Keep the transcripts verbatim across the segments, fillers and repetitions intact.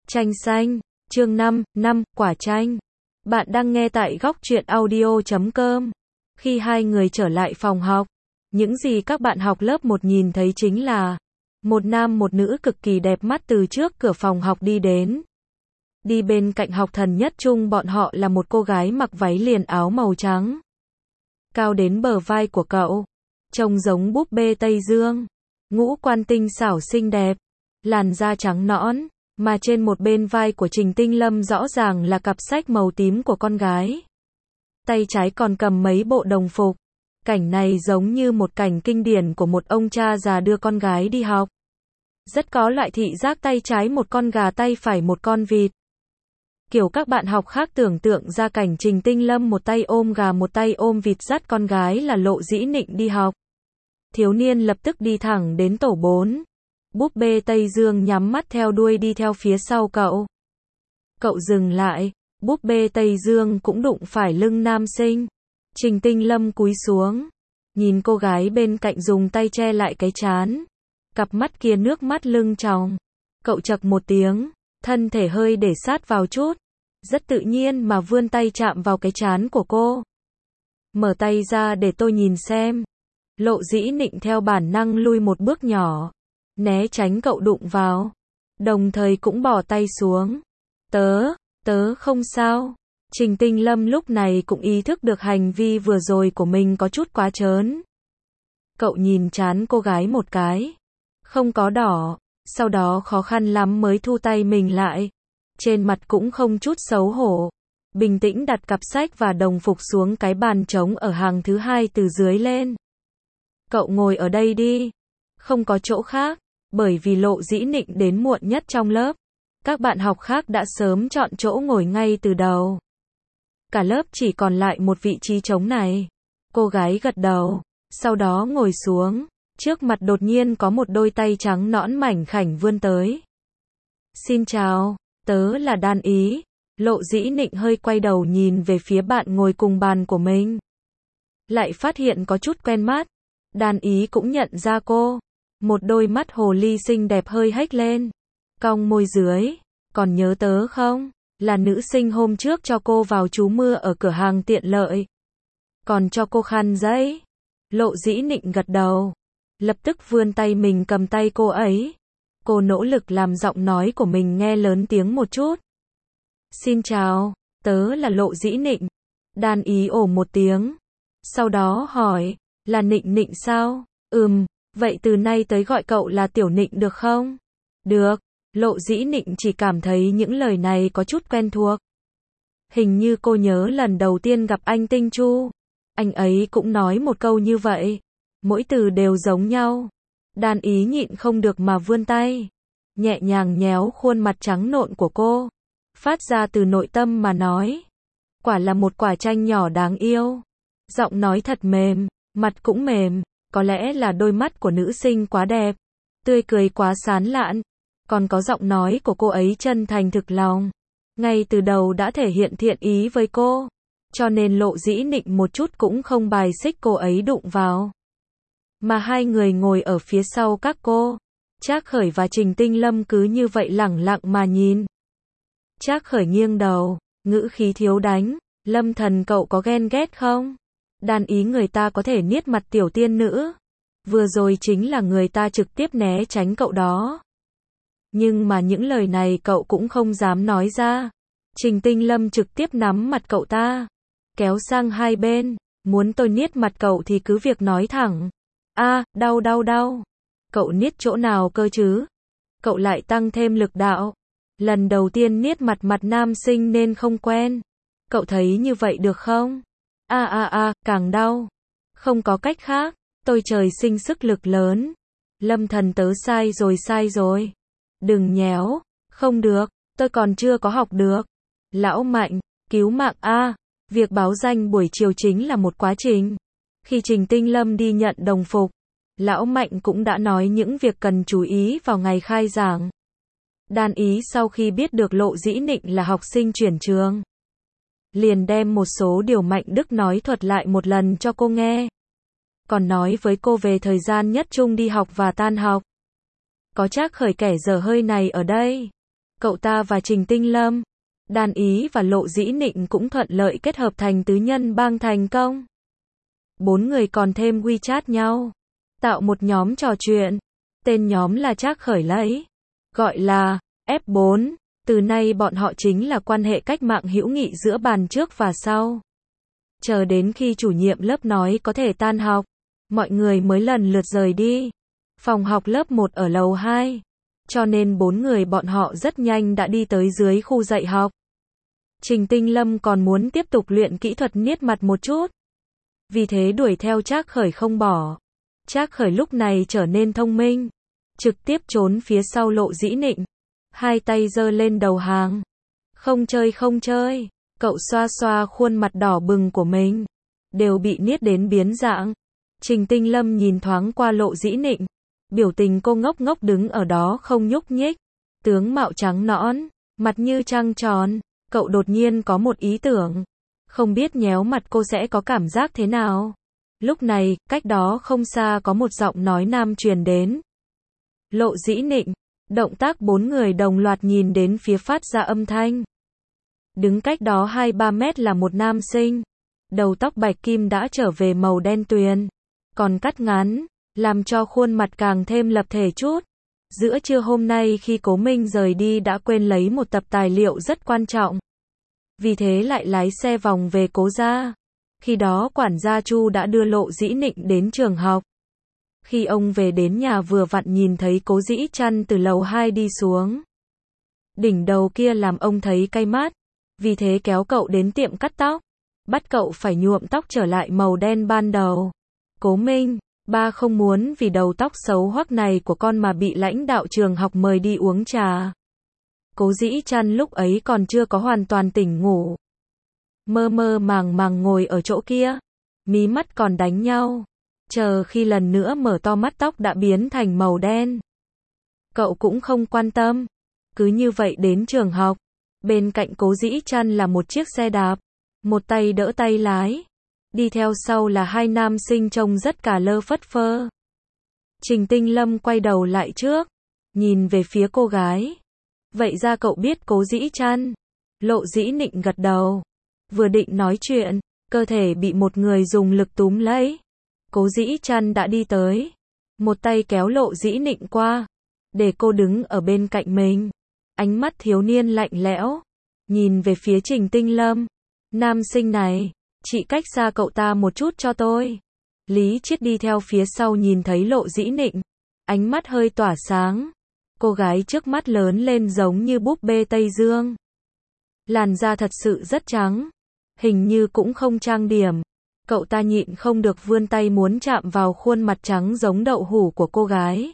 Chanh xanh, chương năm, năm, quả chanh. Bạn đang nghe tại góc truyện audio chấm com. Khi hai người trở lại phòng học, những gì các bạn học lớp một nhìn thấy chính là một nam một nữ cực kỳ đẹp mắt từ trước cửa phòng học đi đến. Đi bên cạnh học thần nhất trung bọn họ là một cô gái mặc váy liền áo màu trắng, cao đến bờ vai của cậu, trông giống búp bê Tây Dương, ngũ quan tinh xảo xinh đẹp, làn da trắng nõn, mà trên một bên vai của Trình Tinh Lâm rõ ràng là cặp sách màu tím của con gái. Tay trái còn cầm mấy bộ đồng phục. Cảnh này giống như một cảnh kinh điển của một ông cha già đưa con gái đi học. Rất có loại thị giác tay trái một con gà tay phải một con vịt. Kiểu các bạn học khác tưởng tượng ra cảnh Trình Tinh Lâm một tay ôm gà một tay ôm vịt dắt con gái là Lộ Dĩ Nịnh đi học. Thiếu niên lập tức đi thẳng đến tổ bốn. Búp bê Tây Dương nhắm mắt theo đuôi đi theo phía sau cậu. Cậu dừng lại, búp bê Tây Dương cũng đụng phải lưng nam sinh. Trình Tinh Lâm cúi xuống, nhìn cô gái bên cạnh dùng tay che lại cái trán. Cặp mắt kia nước mắt lưng tròng. Cậu chậc một tiếng, thân thể hơi để sát vào chút. Rất tự nhiên mà vươn tay chạm vào cái trán của cô. Mở tay ra để tôi nhìn xem. Lộ Dĩ Nịnh theo bản năng lui một bước nhỏ, né tránh cậu đụng vào, đồng thời cũng bỏ tay xuống. Tớ, tớ không sao. Trình Tinh Lâm lúc này cũng ý thức được hành vi vừa rồi của mình có chút quá trớn. Cậu nhìn trán cô gái một cái, không có đỏ, sau đó khó khăn lắm mới thu tay mình lại. Trên mặt cũng không chút xấu hổ, bình tĩnh đặt cặp sách và đồng phục xuống cái bàn trống ở hàng thứ hai từ dưới lên. Cậu ngồi ở đây đi, không có chỗ khác, bởi vì Lộ Dĩ Nịnh đến muộn nhất trong lớp. Các bạn học khác đã sớm chọn chỗ ngồi ngay từ đầu. Cả lớp chỉ còn lại một vị trí trống này. Cô gái gật đầu, sau đó ngồi xuống, trước mặt đột nhiên có một đôi tay trắng nõn mảnh khảnh vươn tới. Xin chào, tớ là Đan Ý. Lộ Dĩ Nịnh hơi quay đầu nhìn về phía bạn ngồi cùng bàn của mình. Lại phát hiện có chút quen mắt. Đan Ý cũng nhận ra cô. Một đôi mắt hồ ly xinh đẹp hơi hếch lên. Cong môi dưới. Còn nhớ tớ không? Là nữ sinh hôm trước cho cô vào trú mưa ở cửa hàng tiện lợi. Còn cho cô khăn giấy. Lộ Dĩ Nịnh gật đầu. Lập tức vươn tay mình cầm tay cô ấy. Cô nỗ lực làm giọng nói của mình nghe lớn tiếng một chút. Xin chào, tớ là Lộ Dĩ Nịnh. Đan Ý ồ một tiếng. Sau đó hỏi, là Nịnh Nịnh sao? Ừm, vậy từ nay tới gọi cậu là Tiểu Nịnh được không? Được. Lộ Dĩ Nịnh chỉ cảm thấy những lời này có chút quen thuộc. Hình như cô nhớ lần đầu tiên gặp anh Tinh Chu, anh ấy cũng nói một câu như vậy. Mỗi từ đều giống nhau. Đan Ý nhịn không được mà vươn tay, nhẹ nhàng nhéo khuôn mặt trắng nộn của cô, phát ra từ nội tâm mà nói. Quả là một quả chanh nhỏ đáng yêu. Giọng nói thật mềm, mặt cũng mềm, có lẽ là đôi mắt của nữ sinh quá đẹp, tươi cười quá sán lạn, còn có giọng nói của cô ấy chân thành thực lòng. Ngay từ đầu đã thể hiện thiện ý với cô, cho nên Lộ Dĩ Nịnh một chút cũng không bài xích cô ấy đụng vào. Mà hai người ngồi ở phía sau các cô, Trác Khởi và Trình Tinh Lâm cứ như vậy lẳng lặng mà nhìn. Trác Khởi nghiêng đầu, ngữ khí thiếu đánh, Lâm Thần cậu có ghen ghét không? Đan Ý người ta có thể niết mặt tiểu tiên nữ. Vừa rồi chính là người ta trực tiếp né tránh cậu đó. Nhưng mà những lời này cậu cũng không dám nói ra. Trình Tinh Lâm trực tiếp nắm mặt cậu ta, kéo sang hai bên. Muốn tôi niết mặt cậu thì cứ việc nói thẳng. A, à, đau đau đau. Cậu niết chỗ nào cơ chứ? Cậu lại tăng thêm lực đạo. Lần đầu tiên niết mặt mặt nam sinh nên không quen. Cậu thấy như vậy được không? A a a, càng đau. Không có cách khác, tôi trời sinh sức lực lớn. Lâm Thần tớ sai rồi sai rồi. Đừng nhéo, không được, tôi còn chưa có học được. Lão Mạnh, cứu mạng a. Việc báo danh buổi chiều chính là một quá trình. Khi Trình Tinh Lâm đi nhận đồng phục, Lão Mạnh cũng đã nói những việc cần chú ý vào ngày khai giảng. Đan Ý sau khi biết được Lộ Dĩ Nịnh là học sinh chuyển trường, liền đem một số điều Mạnh Đức nói thuật lại một lần cho cô nghe. Còn nói với cô về thời gian nhất trung đi học và tan học. Có Trác Khởi kẻ dở hơi này ở đây, cậu ta và Trình Tinh Lâm, Đan Ý và Lộ Dĩ Nịnh cũng thuận lợi kết hợp thành tứ nhân bang thành công. Bốn người còn thêm WeChat nhau, tạo một nhóm trò chuyện. Tên nhóm là Trác Khởi lấy, gọi là ép bốn. Từ nay bọn họ chính là quan hệ cách mạng hữu nghị giữa bàn trước và sau. Chờ đến khi chủ nhiệm lớp nói có thể tan học, mọi người mới lần lượt rời đi. Phòng học lớp một ở lầu hai, cho nên bốn người bọn họ rất nhanh đã đi tới dưới khu dạy học. Trình Tinh Lâm còn muốn tiếp tục luyện kỹ thuật niết mặt một chút, vì thế đuổi theo Trác Khởi không bỏ. Trác Khởi lúc này trở nên thông minh, trực tiếp trốn phía sau Lộ Dĩ Nịnh, hai tay giơ lên đầu hàng. Không chơi không chơi, cậu xoa xoa khuôn mặt đỏ bừng của mình, đều bị niết đến biến dạng. Trình Tinh Lâm nhìn thoáng qua Lộ Dĩ Nịnh, biểu tình cô ngốc ngốc đứng ở đó không nhúc nhích, tướng mạo trắng nõn, mặt như trăng tròn. Cậu đột nhiên có một ý tưởng, không biết nhéo mặt cô sẽ có cảm giác thế nào. Lúc này, cách đó không xa có một giọng nói nam truyền đến. Lộ Dĩ Nịnh, động tác bốn người đồng loạt nhìn đến phía phát ra âm thanh. Đứng cách đó hai ba mét là một nam sinh, đầu tóc bạch kim đã trở về màu đen tuyền, còn cắt ngắn, làm cho khuôn mặt càng thêm lập thể chút. Giữa trưa hôm nay khi Cố Minh rời đi đã quên lấy một tập tài liệu rất quan trọng, vì thế lại lái xe vòng về Cố gia. Khi đó quản gia Chu đã đưa Lộ Dĩ Nịnh đến trường học. Khi ông về đến nhà vừa vặn nhìn thấy Cố Dĩ Trăn từ lầu hai đi xuống. Đỉnh đầu kia làm ông thấy cay mắt, vì thế kéo cậu đến tiệm cắt tóc, bắt cậu phải nhuộm tóc trở lại màu đen ban đầu. Cố Minh, ba không muốn vì đầu tóc xấu hoắc này của con mà bị lãnh đạo trường học mời đi uống trà. Cố Dĩ Trăn lúc ấy còn chưa có hoàn toàn tỉnh ngủ, mơ mơ màng màng ngồi ở chỗ kia, mí mắt còn đánh nhau. Chờ khi lần nữa mở to mắt tóc đã biến thành màu đen. Cậu cũng không quan tâm, cứ như vậy đến trường học. Bên cạnh Cố Dĩ Trăn là một chiếc xe đạp, một tay đỡ tay lái, đi theo sau là hai nam sinh trông rất cả lơ phất phơ. Trình Tinh Lâm quay đầu lại trước, nhìn về phía cô gái. Vậy ra cậu biết Cố Dĩ Trăn? Lộ Dĩ Nịnh gật đầu. Vừa định nói chuyện, cơ thể bị một người dùng lực túm lấy. Cố Dĩ Trăn đã đi tới, một tay kéo Lộ Dĩ Nịnh qua, để cô đứng ở bên cạnh mình. Ánh mắt thiếu niên lạnh lẽo, nhìn về phía Trình Tinh Lâm. Nam sinh này, chị cách xa cậu ta một chút cho tôi. Lý Chiết đi theo phía sau nhìn thấy Lộ Dĩ Nịnh, ánh mắt hơi tỏa sáng. Cô gái trước mắt lớn lên giống như búp bê Tây Dương. Làn da thật sự rất trắng, hình như cũng không trang điểm. Cậu ta nhịn không được vươn tay muốn chạm vào khuôn mặt trắng giống đậu hủ của cô gái.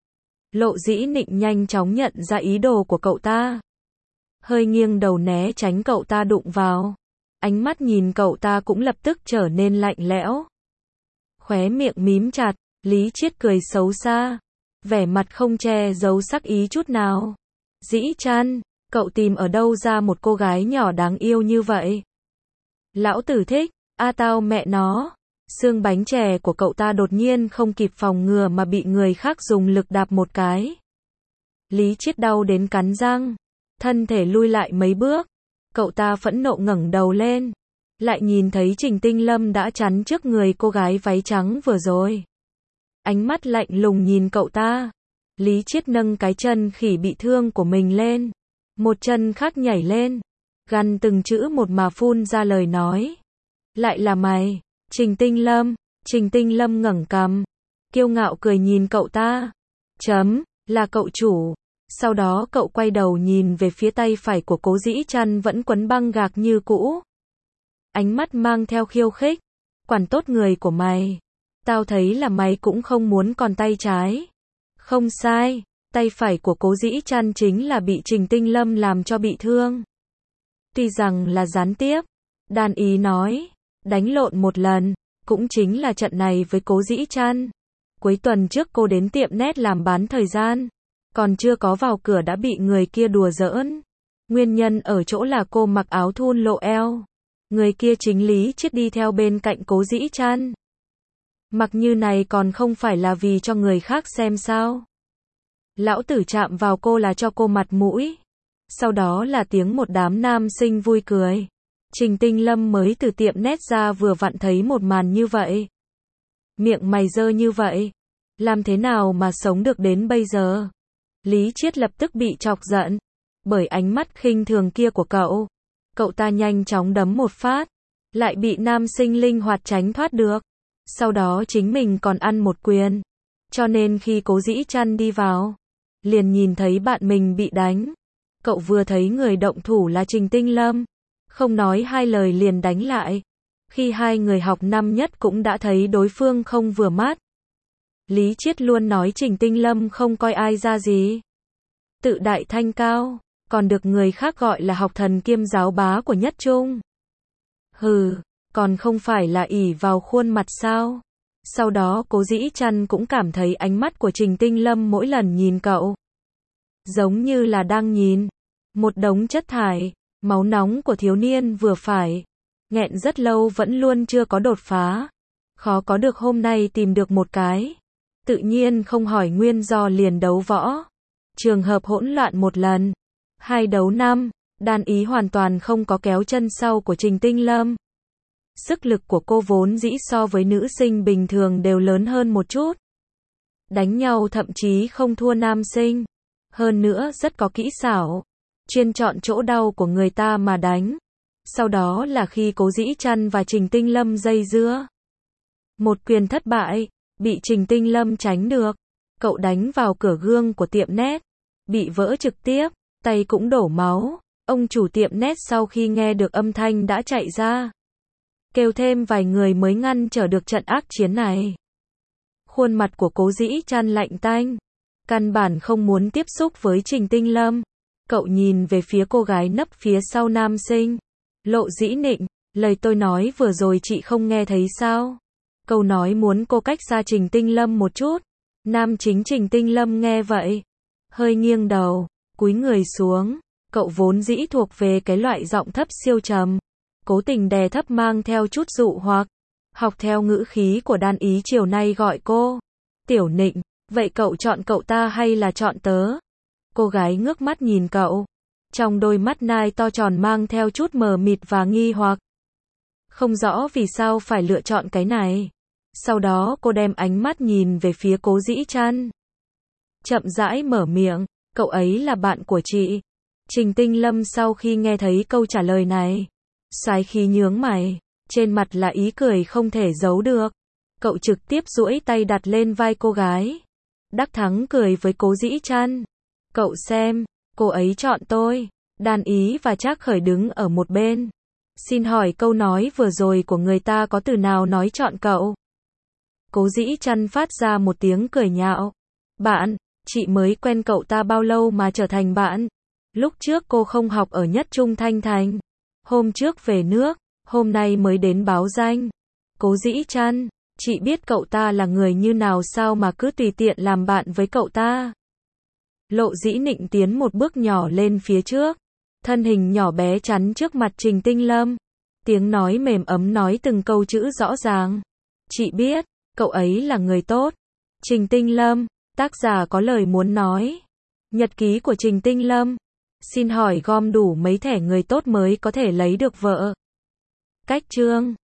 Lộ Dĩ Nịnh nhanh chóng nhận ra ý đồ của cậu ta, hơi nghiêng đầu né tránh cậu ta đụng vào. Ánh mắt nhìn cậu ta cũng lập tức trở nên lạnh lẽo. Khóe miệng mím chặt, Lý Chiết cười xấu xa, vẻ mặt không che giấu sắc ý chút nào. Dĩ Trăn, cậu tìm ở đâu ra một cô gái nhỏ đáng yêu như vậy? Lão tử thích, a tao mẹ nó. Xương bánh chè của cậu ta đột nhiên không kịp phòng ngừa mà bị người khác dùng lực đạp một cái. Lý Chiết đau đến cắn răng, thân thể lui lại mấy bước. Cậu ta phẫn nộ ngẩng đầu lên, lại nhìn thấy Trình Tinh Lâm đã chắn trước người cô gái váy trắng vừa rồi. Ánh mắt lạnh lùng nhìn cậu ta. Lý Chiết nâng cái chân khỉ bị thương của mình lên, một chân khác nhảy lên, gằn từng chữ một mà phun ra lời nói. Lại là mày, Trình Tinh Lâm. Trình Tinh Lâm ngẩng cằm, kiêu ngạo cười nhìn cậu ta. Chấm, là cậu chủ. Sau đó cậu quay đầu nhìn về phía tay phải của Cố Dĩ Trăn vẫn quấn băng gạc như cũ. Ánh mắt mang theo khiêu khích. Quản tốt người của mày. Tao thấy là mày cũng không muốn còn tay trái. Không sai, tay phải của Cố Dĩ Trăn chính là bị Trình Tinh Lâm làm cho bị thương. Tuy rằng là gián tiếp, Đan Ý nói, đánh lộn một lần, cũng chính là trận này với Cố Dĩ Trăn. Cuối tuần trước cô đến tiệm nét làm bán thời gian, còn chưa có vào cửa đã bị người kia đùa giỡn. Nguyên nhân ở chỗ là cô mặc áo thun lộ eo. Người kia chính Lý Chiết đi theo bên cạnh Cố Dĩ Trăn. Mặc như này còn không phải là vì cho người khác xem sao? Lão tử chạm vào cô là cho cô mặt mũi. Sau đó là tiếng một đám nam sinh vui cười. Trình Tinh Lâm mới từ tiệm nét ra vừa vặn thấy một màn như vậy. Miệng mày dơ như vậy, làm thế nào mà sống được đến bây giờ? Lý Chiết lập tức bị chọc giận, bởi ánh mắt khinh thường kia của cậu. Cậu ta nhanh chóng đấm một phát, lại bị nam sinh linh hoạt tránh thoát được. Sau đó chính mình còn ăn một quyền. Cho nên khi Cố Dĩ Trăn đi vào, liền nhìn thấy bạn mình bị đánh. Cậu vừa thấy người động thủ là Trình Tinh Lâm, không nói hai lời liền đánh lại. Khi hai người học năm nhất cũng đã thấy đối phương không vừa mắt. Lý Chiết luôn nói Trình Tinh Lâm không coi ai ra gì. Tự đại thanh cao, còn được người khác gọi là học thần kiêm giáo bá của nhất trung. Hừ, còn không phải là ỷ vào khuôn mặt sao? Sau đó Cố Dĩ Trăn cũng cảm thấy ánh mắt của Trình Tinh Lâm mỗi lần nhìn cậu, giống như là đang nhìn một đống chất thải, máu nóng của thiếu niên vừa phải. Nghẹn rất lâu vẫn luôn chưa có đột phá. Khó có được hôm nay tìm được một cái. Tự nhiên không hỏi nguyên do liền đấu võ. Trường hợp hỗn loạn một lần. Hai đấu năm, đan ý hoàn toàn không có kéo chân sau của Trình Tinh Lâm. Sức lực của cô vốn dĩ so với nữ sinh bình thường đều lớn hơn một chút. Đánh nhau thậm chí không thua nam sinh. Hơn nữa rất có kỹ xảo. Chuyên chọn chỗ đau của người ta mà đánh. Sau đó là khi Cố Dĩ Trăn và Trình Tinh Lâm dây dưa. Một quyền thất bại, bị Trình Tinh Lâm tránh được. Cậu đánh vào cửa gương của tiệm nét, bị vỡ trực tiếp, tay cũng đổ máu. Ông chủ tiệm nét sau khi nghe được âm thanh đã chạy ra. Kêu thêm vài người mới ngăn trở được trận ác chiến này. Khuôn mặt của Cố Dĩ Trăn lạnh tanh. Căn bản không muốn tiếp xúc với Trình Tinh Lâm. Cậu nhìn về phía cô gái nấp phía sau nam sinh. Lộ Dĩ Nịnh, lời tôi nói vừa rồi chị không nghe thấy sao? Câu nói muốn cô cách xa Trình Tinh Lâm một chút. Nam chính Trình Tinh Lâm nghe vậy, hơi nghiêng đầu, cúi người xuống. Cậu vốn dĩ thuộc về cái loại giọng thấp siêu trầm, cố tình đè thấp mang theo chút dụ hoặc. Học theo ngữ khí của đan ý chiều nay gọi cô Tiểu Nịnh, vậy cậu chọn cậu ta hay là chọn tớ? Cô gái ngước mắt nhìn cậu. Trong đôi mắt nai to tròn mang theo chút mờ mịt và nghi hoặc. Không rõ vì sao phải lựa chọn cái này. Sau đó cô đem ánh mắt nhìn về phía Cố Dĩ Trăn. Chậm rãi mở miệng, cậu ấy là bạn của chị. Trình Tinh Lâm sau khi nghe thấy câu trả lời này, xoáy khí nhướng mày, trên mặt là ý cười không thể giấu được. Cậu trực tiếp duỗi tay đặt lên vai cô gái. Đắc thắng cười với Cố Dĩ Trăn. Cậu xem, cô ấy chọn tôi. Đan ý và Trác Khởi đứng ở một bên. Xin hỏi câu nói vừa rồi của người ta có từ nào nói chọn cậu? Cố Dĩ Trăn phát ra một tiếng cười nhạo. Bạn, chị mới quen cậu ta bao lâu mà trở thành bạn? Lúc trước cô không học ở nhất trung Thanh Thành. Hôm trước về nước, hôm nay mới đến báo danh. Cố Dĩ Trăn, chị biết cậu ta là người như nào sao mà cứ tùy tiện làm bạn với cậu ta? Lộ Dĩ Nịnh tiến một bước nhỏ lên phía trước. Thân hình nhỏ bé chắn trước mặt Trình Tinh Lâm. Tiếng nói mềm ấm nói từng câu chữ rõ ràng. Chị biết, cậu ấy là người tốt. Trình Tinh Lâm, tác giả có lời muốn nói. Nhật ký của Trình Tinh Lâm. Xin hỏi gom đủ mấy thẻ người tốt mới có thể lấy được vợ? Cách chương